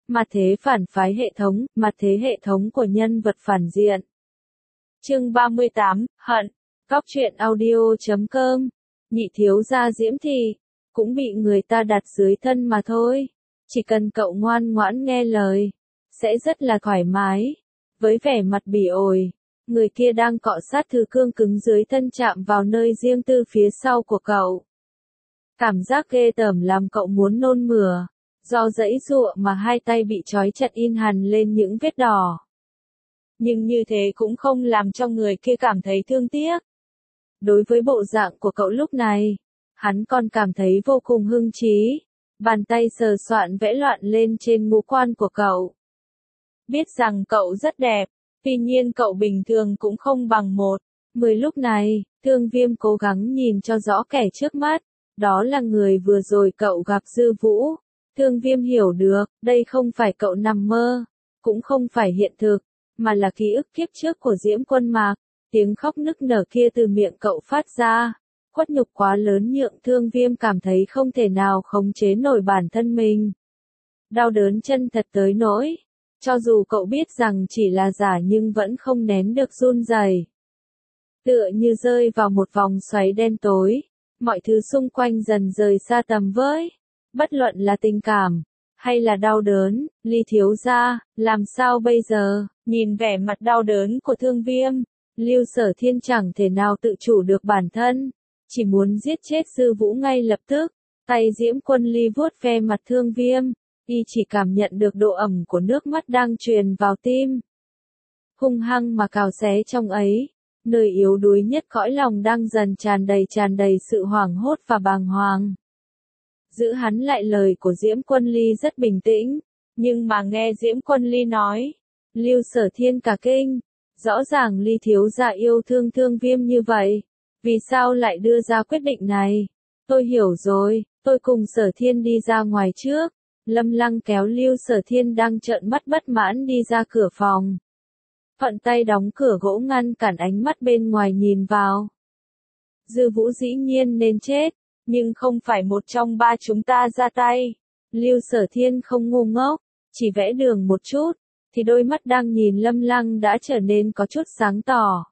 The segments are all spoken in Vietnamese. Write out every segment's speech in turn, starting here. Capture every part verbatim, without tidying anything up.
Mặt thế phản phái hệ thống, mặt thế hệ thống của nhân vật phản diện. Chương ba mươi tám, Hận. Góc truyện audio chấm com. Nhị thiếu gia Diễm thì cũng bị người ta đặt dưới thân mà thôi. Chỉ cần cậu ngoan ngoãn nghe lời, sẽ rất là thoải mái. Với vẻ mặt bỉ ổi, người kia đang cọ sát thứ cương cứng dưới thân chạm vào nơi riêng tư phía sau của cậu. Cảm giác ghê tởm làm cậu muốn nôn mửa. Do giãy giụa mà hai tay bị trói chặt in hằn lên những vết đỏ. Nhưng như thế cũng không làm cho người kia cảm thấy thương tiếc. Đối với bộ dạng của cậu lúc này, hắn còn cảm thấy vô cùng hưng trí. Bàn tay sờ soạn vẽ loạn lên trên ngũ quan của cậu. Biết rằng cậu rất đẹp, tuy nhiên cậu bình thường cũng không bằng một. Mười lúc này, Thương Viêm cố gắng nhìn cho rõ kẻ trước mắt. Đó là người vừa rồi cậu gặp Dư Vũ. Thương Viêm hiểu được, đây không phải cậu nằm mơ, cũng không phải hiện thực, mà là ký ức kiếp trước của Diễm Quân Mạc. Tiếng khóc nức nở kia từ miệng cậu phát ra, khuất nhục quá lớn nhượng Thương Viêm cảm thấy không thể nào khống chế nổi bản thân mình. Đau đớn chân thật tới nỗi, cho dù cậu biết rằng chỉ là giả nhưng vẫn không nén được run rẩy. Tựa như rơi vào một vòng xoáy đen tối, mọi thứ xung quanh dần rời xa tầm với. Bất luận là tình cảm, hay là đau đớn, Ly thiếu gia, làm sao bây giờ? Nhìn vẻ mặt đau đớn của Thương Viêm, Lưu Sở Thiên chẳng thể nào tự chủ được bản thân, chỉ muốn giết chết Dư Vũ ngay lập tức. Tay Diễm Quân Ly vuốt ve mặt Thương Viêm, y chỉ cảm nhận được độ ẩm của nước mắt đang truyền vào tim. Hung hăng mà cào xé trong ấy, nơi yếu đuối nhất cõi lòng đang dần tràn đầy tràn đầy sự hoảng hốt và bàng hoàng. Giữ hắn lại lời của Diễm Quân Ly rất bình tĩnh, nhưng mà nghe Diễm Quân Ly nói, Lưu Sở Thiên cả kinh, rõ ràng Ly thiếu gia yêu thương Thương Viêm như vậy, vì sao lại đưa ra quyết định này? Tôi hiểu rồi, tôi cùng Sở Thiên đi ra ngoài trước. Lâm Lăng kéo Lưu Sở Thiên đang trợn mắt bất mãn đi ra cửa phòng. Thuận tay đóng cửa gỗ ngăn cản ánh mắt bên ngoài nhìn vào. Dư Vũ dĩ nhiên nên chết. Nhưng không phải một trong ba chúng ta ra tay. Lưu Sở Thiên không ngu ngốc, chỉ vẽ đường một chút, thì đôi mắt đang nhìn Lâm Lăng đã trở nên có chút sáng tỏ.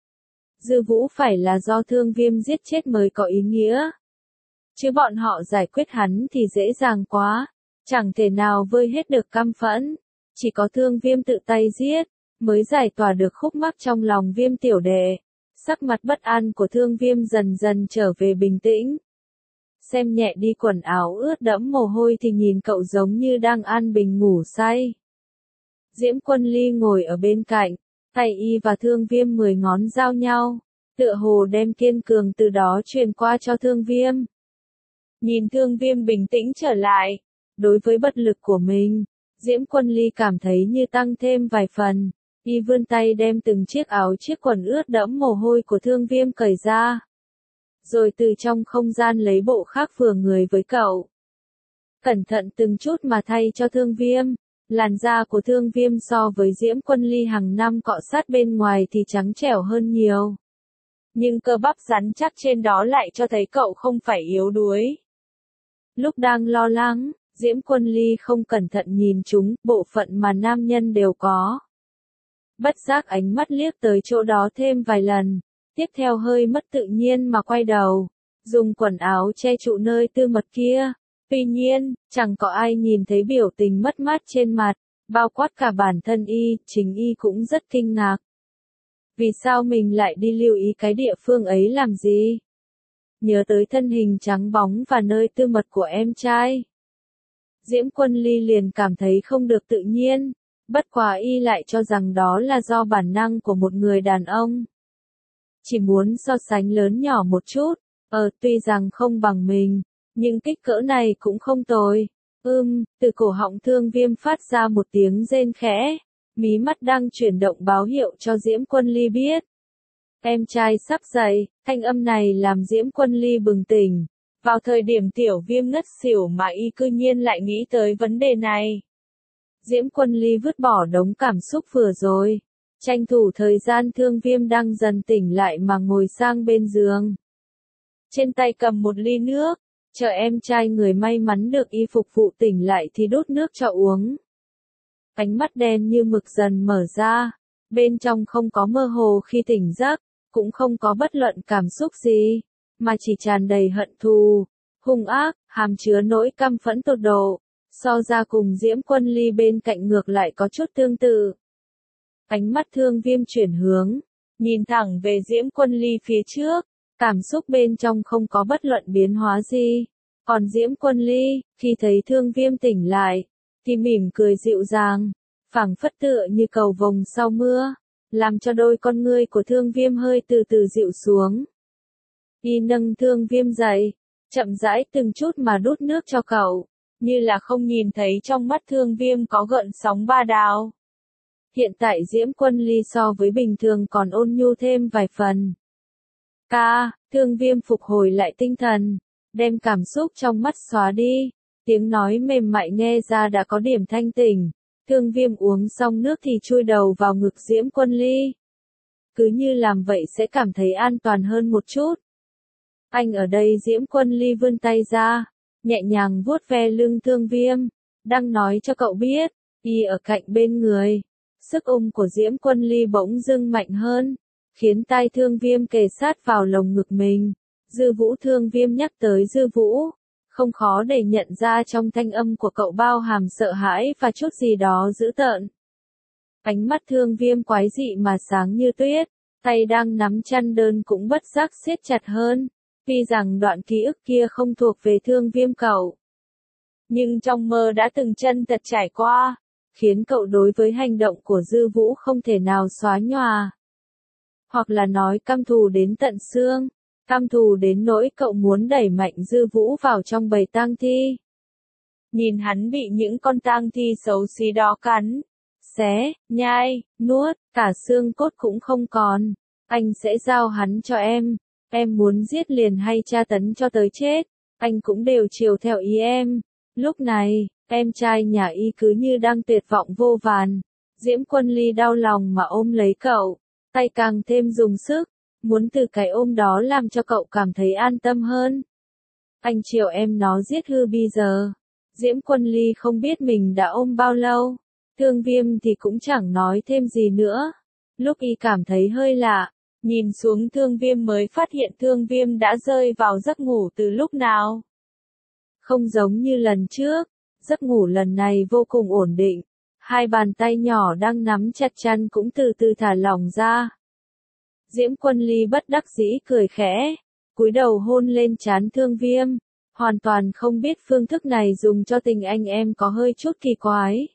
Dư Vũ phải là do Thương Viêm giết chết mới có ý nghĩa. Chứ bọn họ giải quyết hắn thì dễ dàng quá, chẳng thể nào vơi hết được căm phẫn. Chỉ có Thương Viêm tự tay giết, mới giải tỏa được khúc mắc trong lòng Viêm tiểu đệ. Sắc mặt bất an của Thương Viêm dần dần trở về bình tĩnh. Xem nhẹ đi quần áo ướt đẫm mồ hôi thì nhìn cậu giống như đang an bình ngủ say. Diễm Quân Ly ngồi ở bên cạnh, tay y và Thương Viêm mười ngón giao nhau, tựa hồ đem kiên cường từ đó truyền qua cho Thương Viêm. Nhìn Thương Viêm bình tĩnh trở lại, đối với bất lực của mình, Diễm Quân Ly cảm thấy như tăng thêm vài phần, y vươn tay đem từng chiếc áo chiếc quần ướt đẫm mồ hôi của Thương Viêm cởi ra. Rồi từ trong không gian lấy bộ khác vừa người với cậu. Cẩn thận từng chút mà thay cho Thương Viêm, làn da của Thương Viêm so với Diễm Quân Ly hàng năm cọ sát bên ngoài thì trắng trẻo hơn nhiều. Nhưng cơ bắp rắn chắc trên đó lại cho thấy cậu không phải yếu đuối. Lúc đang lo lắng, Diễm Quân Ly không cẩn thận nhìn chúng, bộ phận mà nam nhân đều có. Bất giác ánh mắt liếc tới chỗ đó thêm vài lần. Tiếp theo hơi mất tự nhiên mà quay đầu, dùng quần áo che trụ nơi tư mật kia. Tuy nhiên, chẳng có ai nhìn thấy biểu tình mất mát trên mặt, bao quát cả bản thân y, chính y cũng rất kinh ngạc. Vì sao mình lại đi lưu ý cái địa phương ấy làm gì? Nhớ tới thân hình trắng bóng và nơi tư mật của em trai. Diễm Quân Ly liền cảm thấy không được tự nhiên, bất quá y lại cho rằng đó là do bản năng của một người đàn ông. Chỉ muốn so sánh lớn nhỏ một chút, ờ tuy rằng không bằng mình, nhưng kích cỡ này cũng không tồi. Ưm, từ cổ họng Thương Viêm phát ra một tiếng rên khẽ, mí mắt đang chuyển động báo hiệu cho Diễm Quân Ly biết. Em trai sắp dậy, thanh âm này làm Diễm Quân Ly bừng tỉnh. Vào thời điểm Tiểu Viêm ngất xỉu mà y cư nhiên lại nghĩ tới vấn đề này. Diễm Quân Ly vứt bỏ đống cảm xúc vừa rồi. Tranh thủ thời gian Thương Viêm đang dần tỉnh lại mà ngồi sang bên giường. Trên tay cầm một ly nước, chờ em trai người may mắn được y phục vụ tỉnh lại thì đút nước cho uống. Ánh mắt đen như mực dần mở ra, bên trong không có mơ hồ khi tỉnh giấc, cũng không có bất luận cảm xúc gì, mà chỉ tràn đầy hận thù, hung ác, hàm chứa nỗi căm phẫn tột độ. So ra cùng Diễm Quân Ly bên cạnh ngược lại có chút tương tự. Ánh mắt Thương Viêm chuyển hướng, nhìn thẳng về Diễm Quân Ly phía trước, cảm xúc bên trong không có bất luận biến hóa gì. Còn Diễm Quân Ly, khi thấy Thương Viêm tỉnh lại, thì mỉm cười dịu dàng, phảng phất tựa như cầu vồng sau mưa, làm cho đôi con ngươi của Thương Viêm hơi từ từ dịu xuống. Y nâng Thương Viêm dậy, chậm rãi từng chút mà đút nước cho cậu, như là không nhìn thấy trong mắt Thương Viêm có gợn sóng ba đào. Hiện tại Diễm Quân Ly so với bình thường còn ôn nhu thêm vài phần. Ca, Thương Viêm phục hồi lại tinh thần, đem cảm xúc trong mắt xóa đi, tiếng nói mềm mại nghe ra đã có điểm thanh tỉnh. Thương Viêm uống xong nước thì chui đầu vào ngực Diễm Quân Ly. Cứ như làm vậy sẽ cảm thấy an toàn hơn một chút. Anh ở đây Diễm Quân Ly vươn tay ra, nhẹ nhàng vuốt ve lưng Thương Viêm, đang nói cho cậu biết, y ở cạnh bên người. Sức ôm của Diễm Quân Ly bỗng dưng mạnh hơn, khiến tai Thương Viêm kề sát vào lồng ngực mình. Dư Vũ. Thương Viêm nhắc tới Dư Vũ, không khó để nhận ra trong thanh âm của cậu bao hàm sợ hãi và chút gì đó dữ tợn. Ánh mắt Thương Viêm quái dị mà sáng như tuyết, tay đang nắm chăn đơn cũng bất giác siết chặt hơn. Tuy rằng đoạn ký ức kia không thuộc về Thương Viêm cậu, nhưng trong mơ đã từng chân thật trải qua, khiến cậu đối với hành động của Dư Vũ không thể nào xóa nhòa. Hoặc là nói căm thù đến tận xương, căm thù đến nỗi cậu muốn đẩy mạnh Dư Vũ vào trong bầy tang thi. Nhìn hắn bị những con tang thi xấu xí đó cắn, xé, nhai, nuốt, cả xương cốt cũng không còn. Anh sẽ giao hắn cho em. Em muốn giết liền hay tra tấn cho tới chết, anh cũng đều chiều theo ý em. Lúc này, em trai nhà y cứ như đang tuyệt vọng vô vàn. Diễm Quân Ly đau lòng mà ôm lấy cậu, tay càng thêm dùng sức, muốn từ cái ôm đó làm cho cậu cảm thấy an tâm hơn. Anh chiều em nó giết hư bây giờ. Diễm Quân Ly không biết mình đã ôm bao lâu. Thương Viêm thì cũng chẳng nói thêm gì nữa. Lúc y cảm thấy hơi lạ, nhìn xuống Thương Viêm mới phát hiện Thương Viêm đã rơi vào giấc ngủ từ lúc nào. Không giống như lần trước, giấc ngủ lần này vô cùng ổn định. Hai bàn tay nhỏ đang nắm chặt chăn cũng từ từ thả lỏng ra. Diễm Quân Ly bất đắc dĩ cười khẽ, cúi đầu hôn lên trán Thương Viêm, hoàn toàn không biết phương thức này dùng cho tình anh em có hơi chút kỳ quái.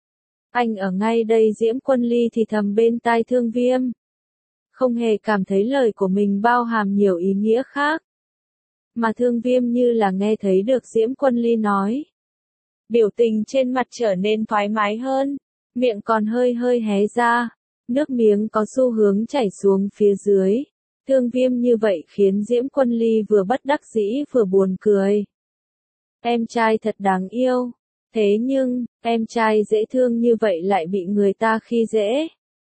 Anh ở ngay đây Diễm Quân Ly thì thầm bên tai Thương Viêm. Không hề cảm thấy lời của mình bao hàm nhiều ý nghĩa khác. Mà Thương Viêm như là nghe thấy được Diễm Quân Ly nói. Biểu tình trên mặt trở nên thoải mái hơn, miệng còn hơi hơi hé ra, nước miếng có xu hướng chảy xuống phía dưới. Thương Viêm như vậy khiến Diễm Quân Ly vừa bất đắc dĩ vừa buồn cười. Em trai thật đáng yêu, thế nhưng, em trai dễ thương như vậy lại bị người ta khi dễ.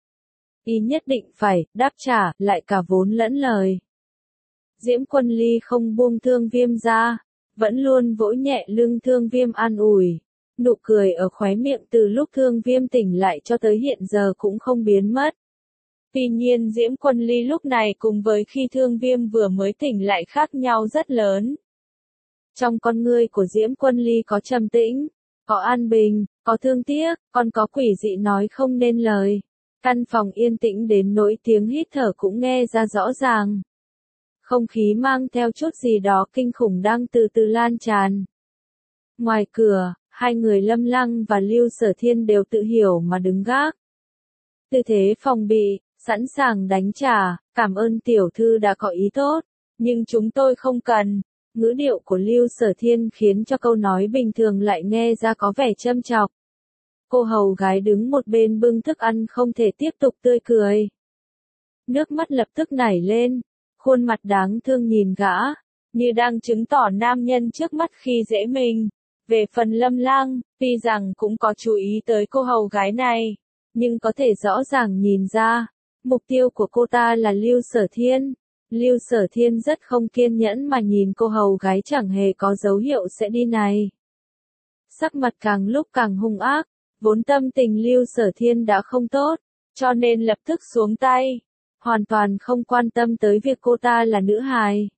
Y nhất định phải đáp trả lại cả vốn lẫn lời. Diễm Quân Ly không buông Thương Viêm ra, vẫn luôn vỗ nhẹ lưng Thương Viêm an ủi. Nụ cười ở khóe miệng từ lúc Thương Viêm tỉnh lại cho tới hiện giờ cũng không biến mất. Tuy nhiên Diễm Quân Ly lúc này cùng với khi Thương Viêm vừa mới tỉnh lại khác nhau rất lớn. Trong con ngươi của Diễm Quân Ly có trầm tĩnh, có an bình, có thương tiếc, còn có quỷ dị nói không nên lời. Căn phòng yên tĩnh đến nỗi tiếng hít thở cũng nghe ra rõ ràng. Không khí mang theo chút gì đó kinh khủng đang từ từ lan tràn. Ngoài cửa, hai người Lâm Lăng và Lưu Sở Thiên đều tự hiểu mà đứng gác. Tư thế phòng bị, sẵn sàng đánh trả, cảm ơn tiểu thư đã có ý tốt, nhưng chúng tôi không cần. Ngữ điệu của Lưu Sở Thiên khiến cho câu nói bình thường lại nghe ra có vẻ châm chọc. Cô hầu gái đứng một bên bưng thức ăn không thể tiếp tục tươi cười. Nước mắt lập tức nảy lên, khuôn mặt đáng thương nhìn gã, như đang chứng tỏ nam nhân trước mắt khi dễ mình. Về phần Lâm Lang, tuy rằng cũng có chú ý tới cô hầu gái này, nhưng có thể rõ ràng nhìn ra, mục tiêu của cô ta là Lưu Sở Thiên. Lưu Sở Thiên rất không kiên nhẫn mà nhìn cô hầu gái chẳng hề có dấu hiệu sẽ đi này. Sắc mặt càng lúc càng hung ác, Vốn tâm tình Lưu Sở Thiên đã không tốt, cho nên lập tức xuống tay, hoàn toàn không quan tâm tới việc cô ta là nữ hài.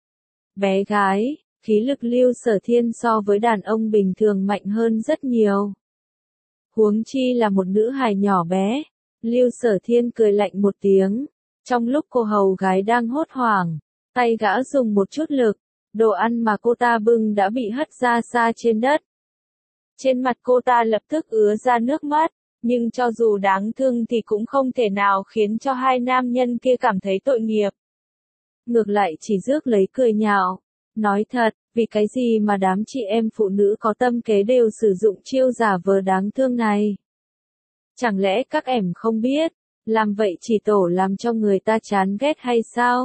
Bé gái, khí lực Lưu Sở Thiên so với đàn ông bình thường mạnh hơn rất nhiều. Huống chi là một nữ hài nhỏ bé. Lưu Sở Thiên cười lạnh một tiếng. Trong lúc cô hầu gái đang hốt hoảng, tay gã dùng một chút lực, đồ ăn mà cô ta bưng đã bị hất ra xa trên đất. Trên mặt cô ta lập tức ứa ra nước mắt, nhưng cho dù đáng thương thì cũng không thể nào khiến cho hai nam nhân kia cảm thấy tội nghiệp. Ngược lại chỉ rước lấy cười nhạo. Nói thật, vì cái gì mà đám chị em phụ nữ có tâm kế đều sử dụng chiêu giả vờ đáng thương này? Chẳng lẽ các em không biết, làm vậy chỉ tổ làm cho người ta chán ghét hay sao?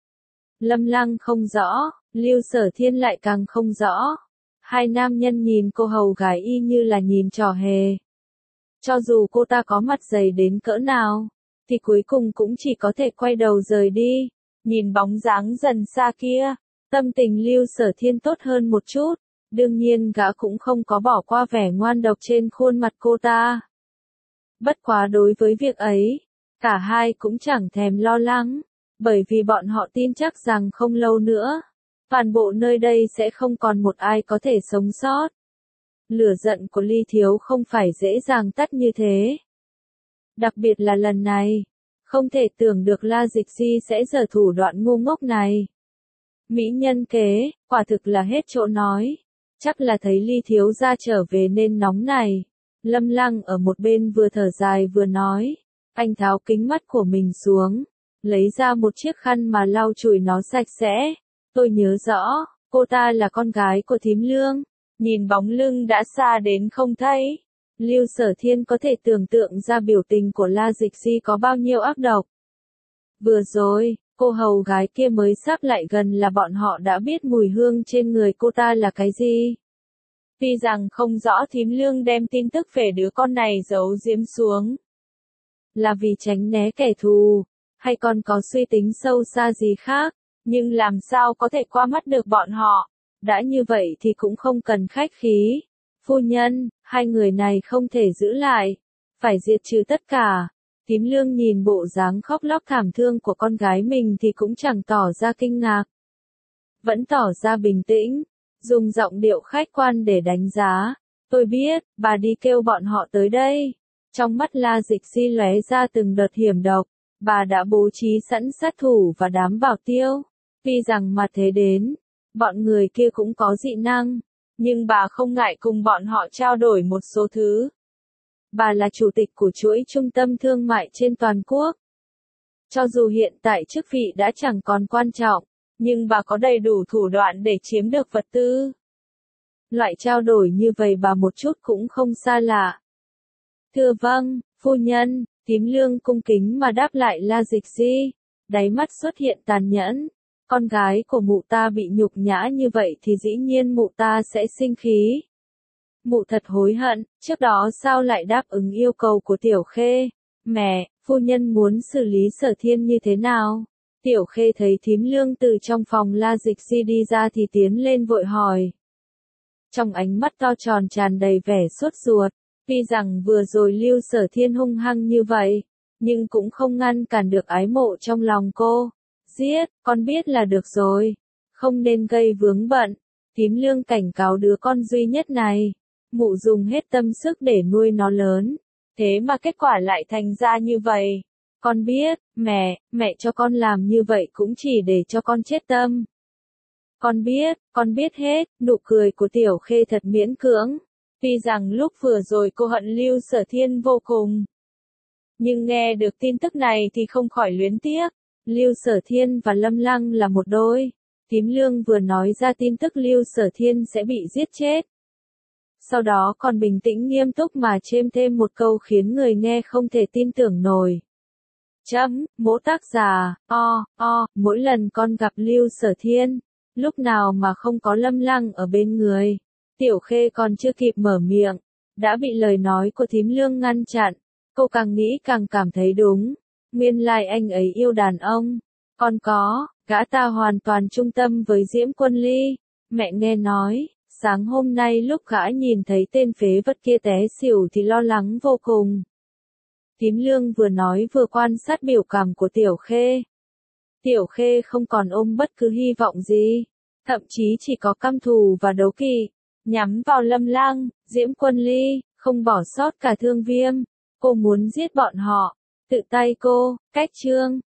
Lâm Lăng không rõ, Lưu Sở Thiên lại càng không rõ. Hai nam nhân nhìn cô hầu gái y như là nhìn trò hề. Cho dù cô ta có mặt dày đến cỡ nào, thì cuối cùng cũng chỉ có thể quay đầu rời đi. Nhìn bóng dáng dần xa kia, tâm tình Lưu Sở Thiên tốt hơn một chút. Đương nhiên gã cũng không có bỏ qua vẻ ngoan độc trên khuôn mặt cô ta. Bất quá đối với việc ấy, cả hai cũng chẳng thèm lo lắng, bởi vì bọn họ tin chắc rằng không lâu nữa, toàn bộ nơi đây sẽ không còn một ai có thể sống sót. Lửa giận của Ly Thiếu không phải dễ dàng tắt như thế. Đặc biệt là lần này, không thể tưởng được La Dịch Di sẽ giở thủ đoạn ngu ngốc này. Mỹ nhân kế, quả thực là hết chỗ nói. Chắc là thấy Ly Thiếu gia trở về nên nóng này. Lâm Lăng ở một bên vừa thở dài vừa nói. Anh tháo kính mắt của mình xuống, lấy ra một chiếc khăn mà lau chùi nó sạch sẽ. Tôi nhớ rõ, cô ta là con gái của Thím Lương. Nhìn bóng lưng đã xa đến không thấy, Lưu Sở Thiên có thể tưởng tượng ra biểu tình của La Dịch Di có bao nhiêu ác độc. Vừa rồi, cô hầu gái kia mới sắp lại gần là bọn họ đã biết mùi hương trên người cô ta là cái gì. Tuy rằng không rõ Thím Lương đem tin tức về đứa con này giấu giếm xuống, là vì tránh né kẻ thù, hay còn có suy tính sâu xa gì khác, nhưng làm sao có thể qua mắt được bọn họ. Đã như vậy thì cũng không cần khách khí. Phu nhân, hai người này không thể giữ lại, phải diệt trừ tất cả. Thím Lương nhìn bộ dáng khóc lóc thảm thương của con gái mình thì cũng chẳng tỏ ra kinh ngạc. Vẫn tỏ ra bình tĩnh, dùng giọng điệu khách quan để đánh giá. Tôi biết, bà đi kêu bọn họ tới đây. Trong mắt La Dịch Di lóe ra từng đợt hiểm độc, bà đã bố trí sẵn sát thủ và đám bảo tiêu. Tuy rằng mà thế đến, bọn người kia cũng có dị năng, nhưng bà không ngại cùng bọn họ trao đổi một số thứ. Bà là chủ tịch của chuỗi trung tâm thương mại trên toàn quốc. Cho dù hiện tại chức vị đã chẳng còn quan trọng, nhưng bà có đầy đủ thủ đoạn để chiếm được vật tư. Loại trao đổi như vậy bà một chút cũng không xa lạ. Thưa vâng, phu nhân, Thím Lương cung kính mà đáp lại La Dịch Di, đáy mắt xuất hiện tàn nhẫn. Con gái của mụ ta bị nhục nhã như vậy thì dĩ nhiên mụ ta sẽ sinh khí. Mụ thật hối hận, trước đó sao lại đáp ứng yêu cầu của Tiểu Khê. Mẹ, phu nhân muốn xử lý Sở Thiên như thế nào? Tiểu Khê thấy Thím Lương từ trong phòng La Dịch Di đi ra thì tiến lên vội hỏi. Trong ánh mắt to tròn tràn đầy vẻ sốt ruột, tuy rằng vừa rồi Lưu Sở Thiên hung hăng như vậy, nhưng cũng không ngăn cản được ái mộ trong lòng cô. Giết, con biết là được rồi, không nên gây vướng bận. Thím Lương cảnh cáo đứa con duy nhất này, mụ dùng hết tâm sức để nuôi nó lớn, thế mà kết quả lại thành ra như vậy. Con biết, mẹ, mẹ cho con làm như vậy cũng chỉ để cho con chết tâm. Con biết, con biết hết. Nụ cười của Tiểu Khê thật miễn cưỡng. Tuy rằng lúc vừa rồi cô hận Lưu Sở Thiên vô cùng, nhưng nghe được tin tức này thì không khỏi luyến tiếc. Lưu Sở Thiên và Lâm Lăng là một đôi. Thím Lương vừa nói ra tin tức Lưu Sở Thiên sẽ bị giết chết, sau đó còn bình tĩnh nghiêm túc mà chêm thêm một câu khiến người nghe không thể tin tưởng nổi. Chấm, mỗ tác giả, o, o, mỗi lần con gặp Lưu Sở Thiên, lúc nào mà không có Lâm Lăng ở bên người. Tiểu Khê còn chưa kịp mở miệng, đã bị lời nói của Thím Lương ngăn chặn. Cô càng nghĩ càng cảm thấy đúng. Nguyên lai anh ấy yêu đàn ông. Còn có, gã ta hoàn toàn trung tâm với Diễm Quân Ly. Mẹ nghe nói, Sáng hôm nay lúc gã nhìn thấy tên phế vật kia té xỉu thì lo lắng vô cùng. Tím Lương vừa nói vừa quan sát biểu cảm của Tiểu Khê. Tiểu Khê không còn ôm bất cứ hy vọng gì, thậm chí chỉ có căm thù và đố kỵ, nhắm vào Lâm Lang, Diễm Quân Ly, không bỏ sót cả Thương Viêm. Cô muốn giết bọn họ, tự tay cô, cách Trương